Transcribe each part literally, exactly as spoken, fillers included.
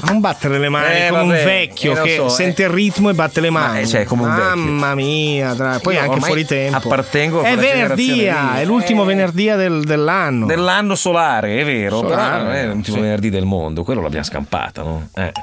Non battere le mani Eh, come vabbè, un vecchio eh, che so, sente eh. il ritmo e batte le mani. Ma, eh, cioè, come un vecchio. Mamma mia, dai. Poi Io anche ormai fuori tempo. appartengo a È quella venerdì, generazione lì. è l'ultimo Eh. venerdì del, dell'anno. Dell'anno solare, è vero, Solare, però non è l'ultimo sì. venerdì del mondo, quello l'abbiamo scampata, no? Eh.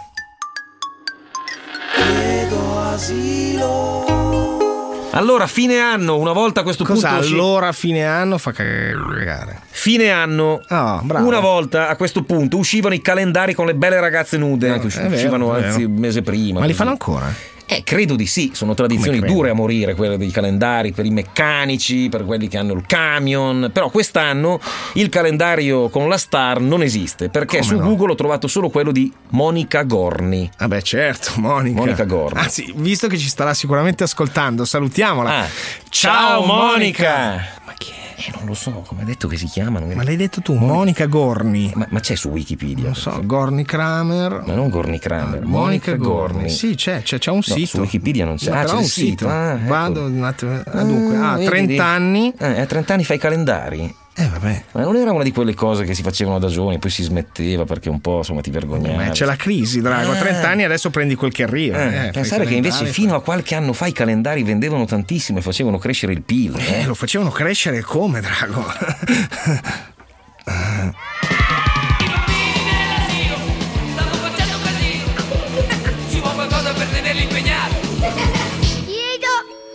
Chiedo asilo. Allora, fine anno, una volta a questo Cosa punto. allora a fine anno fa cagare? Fine anno, Oh, bravo. una volta a questo punto uscivano i calendari con le belle ragazze nude, No, che usci- è vero, uscivano è vero. anzi un mese prima. Ma li così. fanno ancora? Eh, credo di sì, sono tradizioni Come credo? dure a morire, quelle dei calendari per i meccanici, per quelli che hanno il camion, però quest'anno il calendario con la star non esiste, perché Come su no? Google ho trovato solo quello di Monica Gorni. Vabbè, certo, Monica. Monica Gorni. Anzi, visto che ci starà sicuramente ascoltando, salutiamola. Ah, Ciao, Monica. Ma chi è? Eh, non lo so, come hai detto che si chiamano? Ma l'hai detto tu, Monica Gorni. Ma, ma c'è su Wikipedia? Non so, Gorni Kramer. Ma non Gorni Kramer, Monica Monica Gorni. Gorni. Sì, c'è, c'è, c'è un No, sito. su Wikipedia non c'è. Ma Ah, però c'è un il sito. sito. Ah, ecco. Vado un attimo. Ah, dunque, ah, vedi, trenta vedi. anni. Eh, a trenta anni fai i calendari. Eh, vabbè. Ma non era una di quelle cose che si facevano da giovani, poi si smetteva perché un po' insomma ti vergognavi. Ma c'è la crisi, Drago. A Eh. trenta anni adesso prendi quel che arriva. Eh, Eh, fai pensare che invece calendari, fino a qualche anno fa i calendari vendevano tantissimo e facevano crescere il P I L. Eh, Eh. lo facevano crescere come, Drago? Stanno facendo casino. Ci vuole qualcosa per tenerli impegnati. Chiedo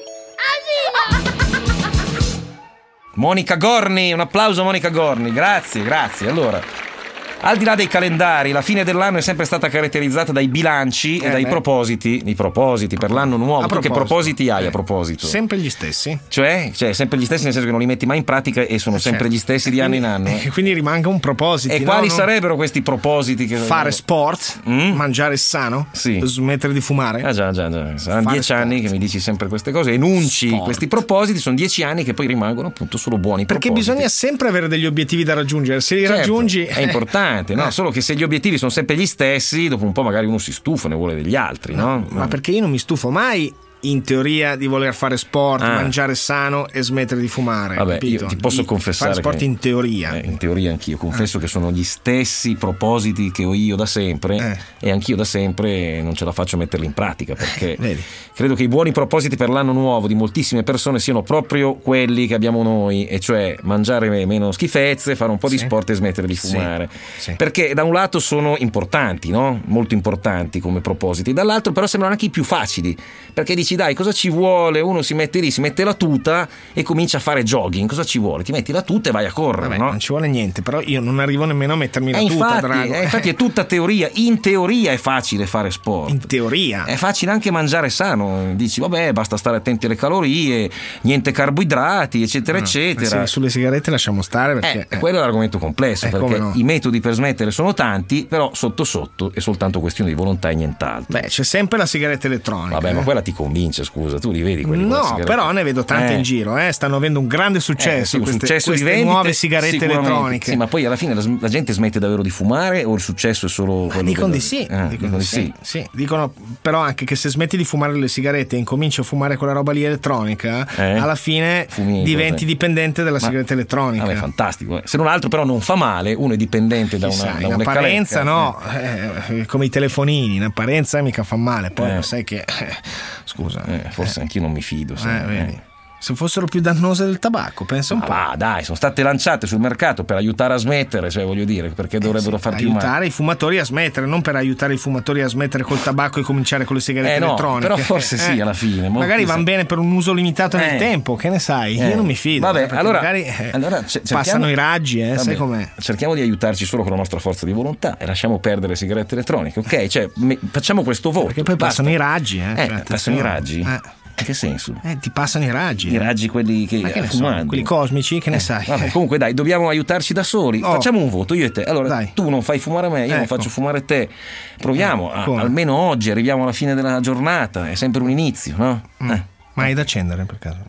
asilo. Monica Gorni, un applauso a Monica Gorni, grazie, grazie. Allora, al di là dei calendari, la fine dell'anno è sempre stata caratterizzata dai bilanci e Eh, dai beh. propositi, i propositi per l'anno nuovo. A Tu che proposito. propositi hai Eh, a proposito? Sempre gli stessi. Cioè, cioè, sempre gli stessi nel senso che non li metti mai in pratica e sono sempre Certo. gli stessi di anno in anno. E quindi rimanga un proposito. E quali sarebbero questi propositi? Che... Fare sport, Mm? mangiare sano, Sì. smettere di fumare. Ah già, già, già. Saranno Fare dieci sport. anni che mi dici sempre queste cose, enunci Sport. questi propositi, sono dieci anni che poi rimangono appunto solo buoni Perché propositi. bisogna sempre avere degli obiettivi da raggiungere. Se li Certo, raggiungi è importante, no? Eh. Solo che se gli obiettivi sono sempre gli stessi, dopo un po' magari uno si stufa, ne vuole degli altri, no? Ma perché io non mi stufo mai in teoria di voler fare sport, Ah. mangiare sano e smettere di fumare. Vabbè, capito? io ti posso Di confessare fare sport che- in teoria. Eh, in teoria anch'io, confesso che sono gli stessi propositi che ho io da sempre Eh. e anch'io da sempre non ce la faccio a metterli in pratica perché Vedi. credo che i buoni propositi per l'anno nuovo di moltissime persone siano proprio quelli che abbiamo noi, e cioè mangiare meno schifezze, fare un po' di Sì. sport e smettere di Sì. fumare. Sì. Perché da un lato sono importanti, no? Molto importanti come propositi, dall'altro però sembrano anche i più facili, perché dici dai, cosa ci vuole? Uno si mette lì, si mette la tuta e comincia a fare jogging, cosa ci vuole? Ti metti la tuta e vai a correre, Vabbè, no? non ci vuole niente, però io non arrivo nemmeno a mettermi la Eh, tuta, infatti, Drago. eh, infatti è tutta teoria, in teoria è facile fare sport. In teoria. È facile anche mangiare sano, dici vabbè basta stare attenti alle calorie, niente carboidrati eccetera No, eccetera. se- sulle sigarette lasciamo stare Eh, perché eh, quello è l'argomento complesso, Eh, perché come no. i metodi per smettere sono tanti, però sotto sotto è soltanto questione di volontà e nient'altro. beh, c'è sempre la sigaretta elettronica. Vabbè, ma eh. quella ti convince, scusa, tu li vedi quelli con la No, sigaretta? però ne vedo tante Eh. in giro, eh. Stanno avendo un grande Eh, successo sì, un queste, successo di queste vendite, nuove sigarette sicuramente. elettroniche. Sì, ma poi alla fine la, la gente smette davvero di fumare o il successo è solo quello Dicono del- di sì, Eh, dicono di sì. Sì, dicono però anche che se smetti di fumare le sigarette e incominci a fumare quella roba lì elettronica, Eh? alla fine Fumi diventi cose. dipendente della Ma- sigaretta elettronica. Vabbè, fantastico. eh. Se non altro però non fa male, uno è dipendente da una, Chissà, da in una apparenza calecca. no, eh, come i telefonini, in apparenza mica fa male, poi Eh. lo sai che eh, scusa, Eh, forse anch'io non mi fido. eh, sai, vedi. eh. Se fossero più dannose del tabacco, pensa un Ma po'. va, dai, sono state lanciate sul mercato per aiutare a smettere, cioè voglio dire, perché dovrebbero Sì, far più male. aiutare i fumatori a smettere, non per aiutare i fumatori a smettere col tabacco e cominciare con le sigarette Eh, no, elettroniche. però forse sì, alla fine, molti Magari sa- vanno bene per un uso limitato nel Eh. tempo, che ne sai? Eh. Io non mi fido. Vabbè, eh, perché allora- magari eh, allora c- cerchiamo- passano i raggi, eh, sai Vabbè, com'è? cerchiamo di aiutarci solo con la nostra forza di volontà e lasciamo perdere le sigarette elettroniche, ok? Cioè, me- facciamo questo voto. Perché poi basta. passano i raggi, eh. Eh, cioè, passano attenzione. i raggi? Eh. In che senso? Eh, ti passano i raggi. I eh. raggi quelli che Ma che ne so, fumando. quelli cosmici, che ne sai? Vabbè, comunque dai, dobbiamo aiutarci da soli. Oh. Facciamo un voto, io e te. Allora, Dai. tu non fai fumare me, io non Ecco. faccio fumare te. Proviamo, a- come? almeno oggi arriviamo alla fine della giornata, è sempre un inizio, no? Mm. Eh. Ma hai da accendere per caso?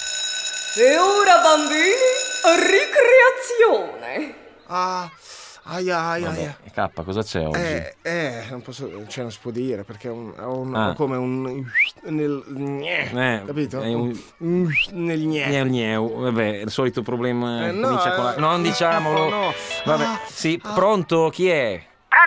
E ora, bambini, ricreazione. Ah, aia, aia, Vabbè, K, cosa c'è oggi? Eh, eh, non posso, cioè non si può dire perché ho, un, ho, un, Ah. ho come un nel Eh, capito? è un- Nel gne. Gneu, gneu. Vabbè, il solito problema Eh, no, comincia con la... eh, Non diciamolo. no, no. Vabbè, Ah, sì, ah. pronto? Chi è? Pronto?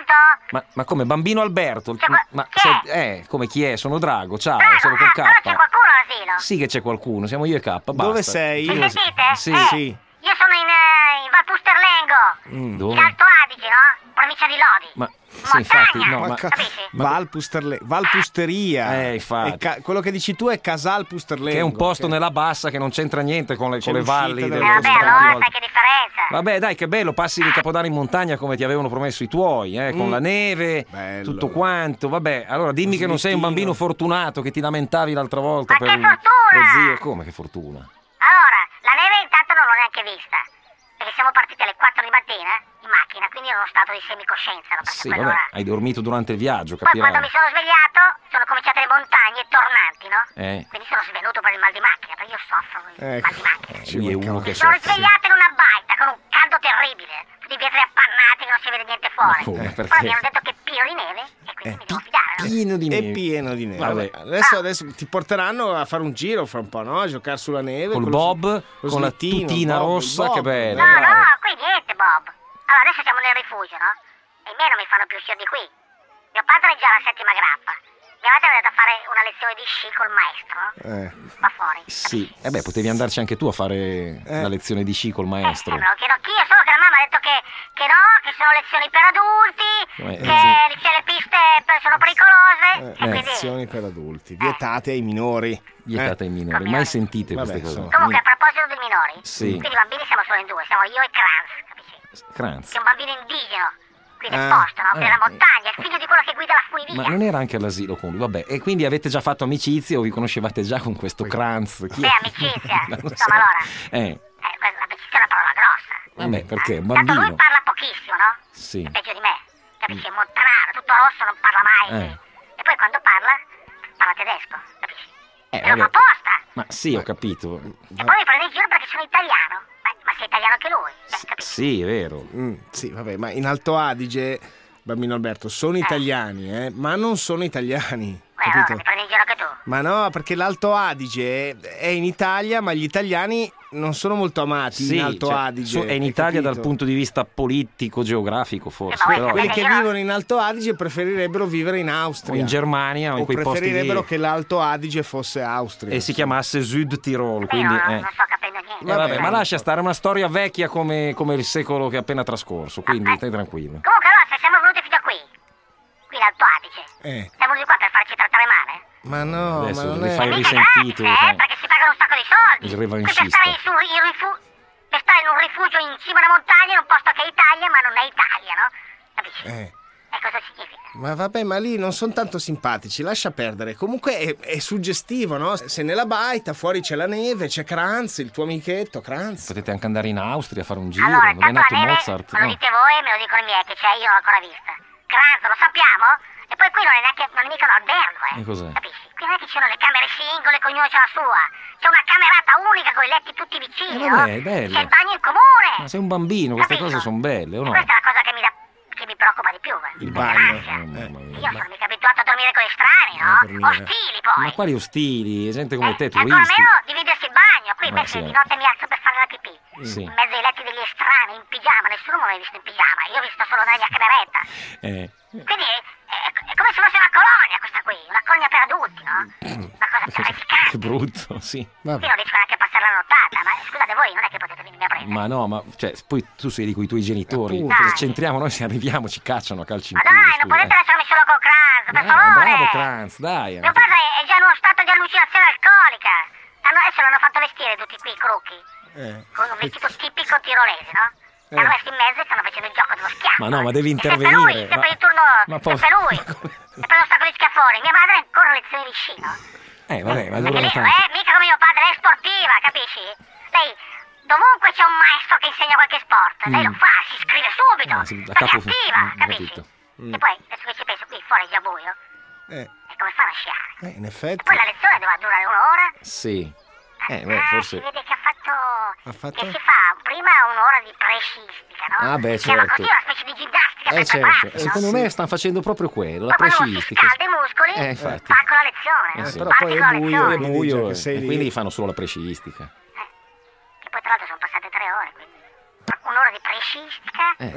Ma, ma come, bambino Alberto? C'è qua- Ma chi sei- è? eh, come chi è? Sono Drago, ciao, Drago, sono con ah, K. però c'è qualcuno all'asilo? Sì che c'è qualcuno, siamo io e K, basta. Dove sei? Mi Io- sentite? Sì, Eh, sì. Io sono in, eh, in Valpusterlengo, Mm, dove? in Alto Adige, no? Provincia di Lodi. Ma sì, infatti, no, Ma ma... ca- capisci? Valpusterle- Valpusteria. Eh, infatti. E ca- quello che dici tu è Casal Pusterlengo. Che è un posto che- nella bassa che non c'entra niente con le, C'è con le l'uscita valli delle del Eh, vabbè, Stato allora Alto. sai che differenza. Vabbè, dai, che bello, passi il Capodanno in montagna come ti avevano promesso i tuoi, eh, con Mm. la neve, Bello. tutto quanto. Vabbè, allora dimmi Lo che non sei un slittino. bambino fortunato che ti lamentavi l'altra volta Ma per che un- fortuna! lo zio. Come che fortuna? Allora, la neve intanto non l'ho neanche vista, perché siamo partiti alle quattro di mattina in macchina, quindi ero in uno stato di semicoscienza, no? Perché Sì, quello vabbè, là. hai dormito durante il viaggio, Poi quando capirai. mi sono svegliato, sono cominciate le montagne tornanti, no? Eh. Quindi sono svenuto per il mal di macchina, perché io soffro il Ecco. mal di macchina. Ci Lui è mancava. uno che Mi sono soffre. risvegliato in una baita con un caldo terribile, tutti i vetri appannati che non si vede niente fuori. Ma come? Poi Perché? mi hanno detto che è pieno di neve e quindi Eh, mi devo fidare, no? Pieno di È neve. pieno di neve. Vabbè. Adesso, adesso ti porteranno a fare un giro fra un po', no? A giocare sulla neve. Col con lo- Bob, lo con la slittino, tutina il Bob, rossa, il Bob. che bello. No, bravo. no, qui niente, Bob. Allora, adesso siamo nel rifugio, no? E i miei non mi fanno più uscire di qui. Mio padre è già alla settima grappa. Mia madre mi ha detto a fare una lezione di sci col maestro, no? Eh. Qua fuori. Sì, e beh, potevi andarci anche tu a fare Eh. la lezione di sci col maestro. Eh, me lo chiedo chi, solo che la mamma ha detto che, che no, che sono lezioni per adulti, Eh, che sì. le, le piste per- sono pericolose, Eh, e quindi... lezioni per adulti, vietate ai minori. Vietate ai minori, Come mai minori. sentite Vabbè, queste cose? insomma. Comunque, a proposito dei minori, Sì. quindi i bambini siamo solo in due, siamo io e Kranz, capisci? Kranz. Che è un bambino indigeno, qui nel Ah, posto, no? Qui eh. nella montagna, il figlio di quello che guida la funivia. Ma non era anche all'asilo con lui, vabbè. E quindi avete già fatto amicizia o vi conoscevate già con questo Kranz? Chi Beh, è? amicizia, Non lo insomma, allora. Eh, Eh, quella- l'amicizia è una parola grossa. vabbè, perché? Un Tanto lui bambino. parla pochissimo, no? Sì. È peggio di me, capisci? È montanaro, tutto rosso, non parla mai. Eh. E poi quando parla, parla tedesco, capisci? Eh, E lo fa vabbè. apposta. Ma sì, ho capito. E poi mi prende in giro perché sono italiano. Ma, ma sei italiano anche lui, eh, capisci? Sì, è vero. Mm, sì, vabbè, ma in Alto Adige, bambino Alberto, sono italiani, eh, ma non sono italiani. Eh, allora Capito? mi prendi in giro anche tu. Ma no, perché l'Alto Adige è in Italia, ma gli italiani non sono molto amati Sì, in Alto cioè, Adige. so- è in hai Italia dal capito? punto di vista politico, geografico, forse. Eh, ma però- voi Quelli che Io no. vivono in Alto Adige preferirebbero vivere in Austria. O in Germania o in O quei posti preferirebbero lì. che l'Alto Adige fosse Austria. E si chiamasse Sud Tirol, Io quindi... non, eh. non sto capendo niente. Eh, vabbè, Vabbè, ma lascia stare, è una storia vecchia come, come il secolo che è appena trascorso, quindi stai tranquillo. Comunque allora se siamo venuti fino a qui, qui in Alto Adige, Eh, siamo venuti qua per farci trattare male? ma no, Adesso ma non li è... fai E mica risentito, gratis, fai- eh, perché si pagano un sacco di soldi. Il Qui revanchista. per stare, su, in rifu- per stare in un rifugio in cima alla montagna, in un posto che è Italia, ma non è Italia, no? Capisci? Eh. E cosa significa? Ma vabbè, ma lì non sono tanto simpatici, lascia perdere. Comunque è, è suggestivo, no? Se nella baita, fuori c'è la neve, c'è Kranz, il tuo amichetto, Kranz. Potete anche andare in Austria a fare un giro, Allora, dove è intanto nato la neve, Mozart. me lo no? dite voi, me lo dicono i miei, che c'è, io non l'ho ancora vista. Kranz, lo sappiamo? E poi qui non è neanche, non è mica un albergo, eh. E cos'è? Capisci? Qui non è che ci sono le camere singole, che ognuno c'ha la sua. C'è una camerata unica con i letti tutti vicini, Eh, vabbè, no? è bello. C'è il bagno in comune. Ma sei un bambino, queste Capito? cose sono belle, o no? E questa è la cosa che mi, da, che mi preoccupa di più. eh. Il Perché bagno, l'ansia. eh, mamma mia. Io sono mica abituato a dormire con gli strani, no? A dormire. Ostili poi. Ma quali ostili? Gente come te, Eh, e ancora turisti. meno dividersi il bagno. Qui Ma invece sì. di notte mi alzo per fare la pipì. Sì. In mezzo ai letti degli estranei, in pigiama. Nessuno mi ha visto in pigiama. Io ho visto solo nella mia cameretta. Eh, Quindi è, è- è come se fosse una colonia questa qui. Una colonia per adulti, no? Una cosa terrificante. che brutto, sì. Qui non riesco neanche a passare la nottata. Ma scusate voi, non è che potete venirmi a prendere. Ma no, ma cioè, poi tu sei con i tuoi genitori. Appunto. Cosa c'entriamo noi se arriviamo ci cacciano a calci in Ma culo. dai, non scusa, potete eh. lasciarmi solo con Kranz, per Eh, favore. bravo Kranz, dai. Mio padre è già in uno stato di allucinazione alcolica. Hanno, adesso l'hanno fatto vestire tutti qui i crocchi. Eh. Con un vestito tipico tirolese, no? Eh. L'hanno messo in mezzo e stanno facendo il gioco dello schiaffo. Ma no, ma devi E sempre intervenire, lui, sempre ma- il turno, ma poi- sempre lui. E prende un sacco di schiaffoni. Mia madre ha ancora lezioni di sci, no? Eh, vabbè, ma Perché durano lei, tanto. eh, mica come mio padre, lei è sportiva, capisci? Lei, dovunque c'è un maestro che insegna qualche sport, lei lo fa, si iscrive subito, Ah, sì, da perché capo- è attiva, mm, capisci? capito. E poi, adesso che ci penso, qui fuori è già buio, Eh, e come fanno a sciare? eh, in effetti. Poi la lezione doveva durare un'ora. Sì. Eh, beh, Ah, forse... si vede che ha fatto, Ha fatto? che si fa prima un'ora di prescistica, no? Ah, beh, Si chiama certo. così una specie di ginnastica Eh, per certo. prepararsi, no? Secondo me stanno facendo proprio quello, la Poi quando uno si prescistica. scalda i muscoli, Eh, infatti. fa con la lezione, Eh, no? sì. Però Parti poi è con la buio, lezione. È quindi buio, già che eh, sei e lì. quindi fanno solo la prescistica. Che poi tra l'altro sono passate tre ore, quindi un'ora di prescistica, Eh. Eh?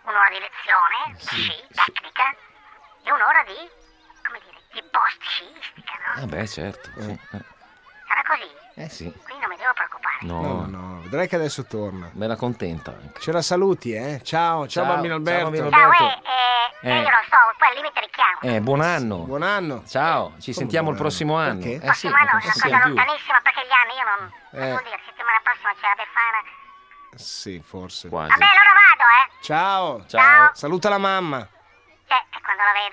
un'ora di lezione di sci, tecnica, e un'ora di, come dire, di post-sciistica, no? Ah beh, certo. Sì. Eh. Sarà così? Eh sì. Quindi non mi devo preoccupare. No, No, no, vedrai che adesso torna. me la contenta anche. Ce la saluti, eh? Ciao, ciao, Ciao, bambino Alberto. ciao, bambino Ciao, Alberto. eh, eh, Eh. io non so, poi al limite richiamo. Eh, buon anno. Buon anno. Ciao, ci sentiamo il buon prossimo anno? anno. Perché? Eh sì, Prossimo anno è non una ci cosa siamo più. lontanissima perché gli anni io non... Eh. Devo dire, settimana prossima c'è la Befana. Sì, forse. Quasi. Vabbè, allora vado, eh. Ciao. Ciao. Saluta la mamma. Cioè, e quando la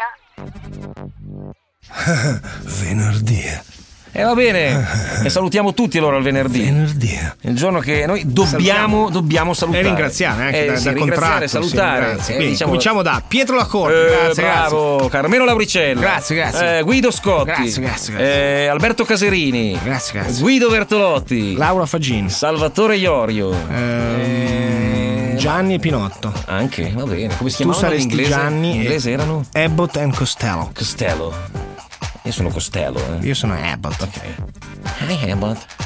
vedo? Venerdì. E va bene. E salutiamo tutti allora il venerdì. Venerdì. Il giorno che noi dobbiamo, dobbiamo salutare. E ringraziare, eh, Eh, da, sì, da ringraziare, contratto. salutare. Sì, grazie. Eh, Quindi, diciamo- cominciamo da Pietro Lacorte. Eh, grazie, bravo, grazie. Carmelo Lauricella. Grazie, grazie. Eh, Guido Scotti. Grazie, grazie, grazie. Eh, Alberto Caserini. Grazie, grazie. Guido Bertolotti. Laura Fagin. Salvatore Iorio. Ehm, Gianni e Pinotto. Anche, va bene. Come si Tu chiamavano in saresti inglese? Gianni In e- inglese erano? Abbott and Costello. Costello. Io sono Costello, eh. Io sono Abbott. Hi, Abbott.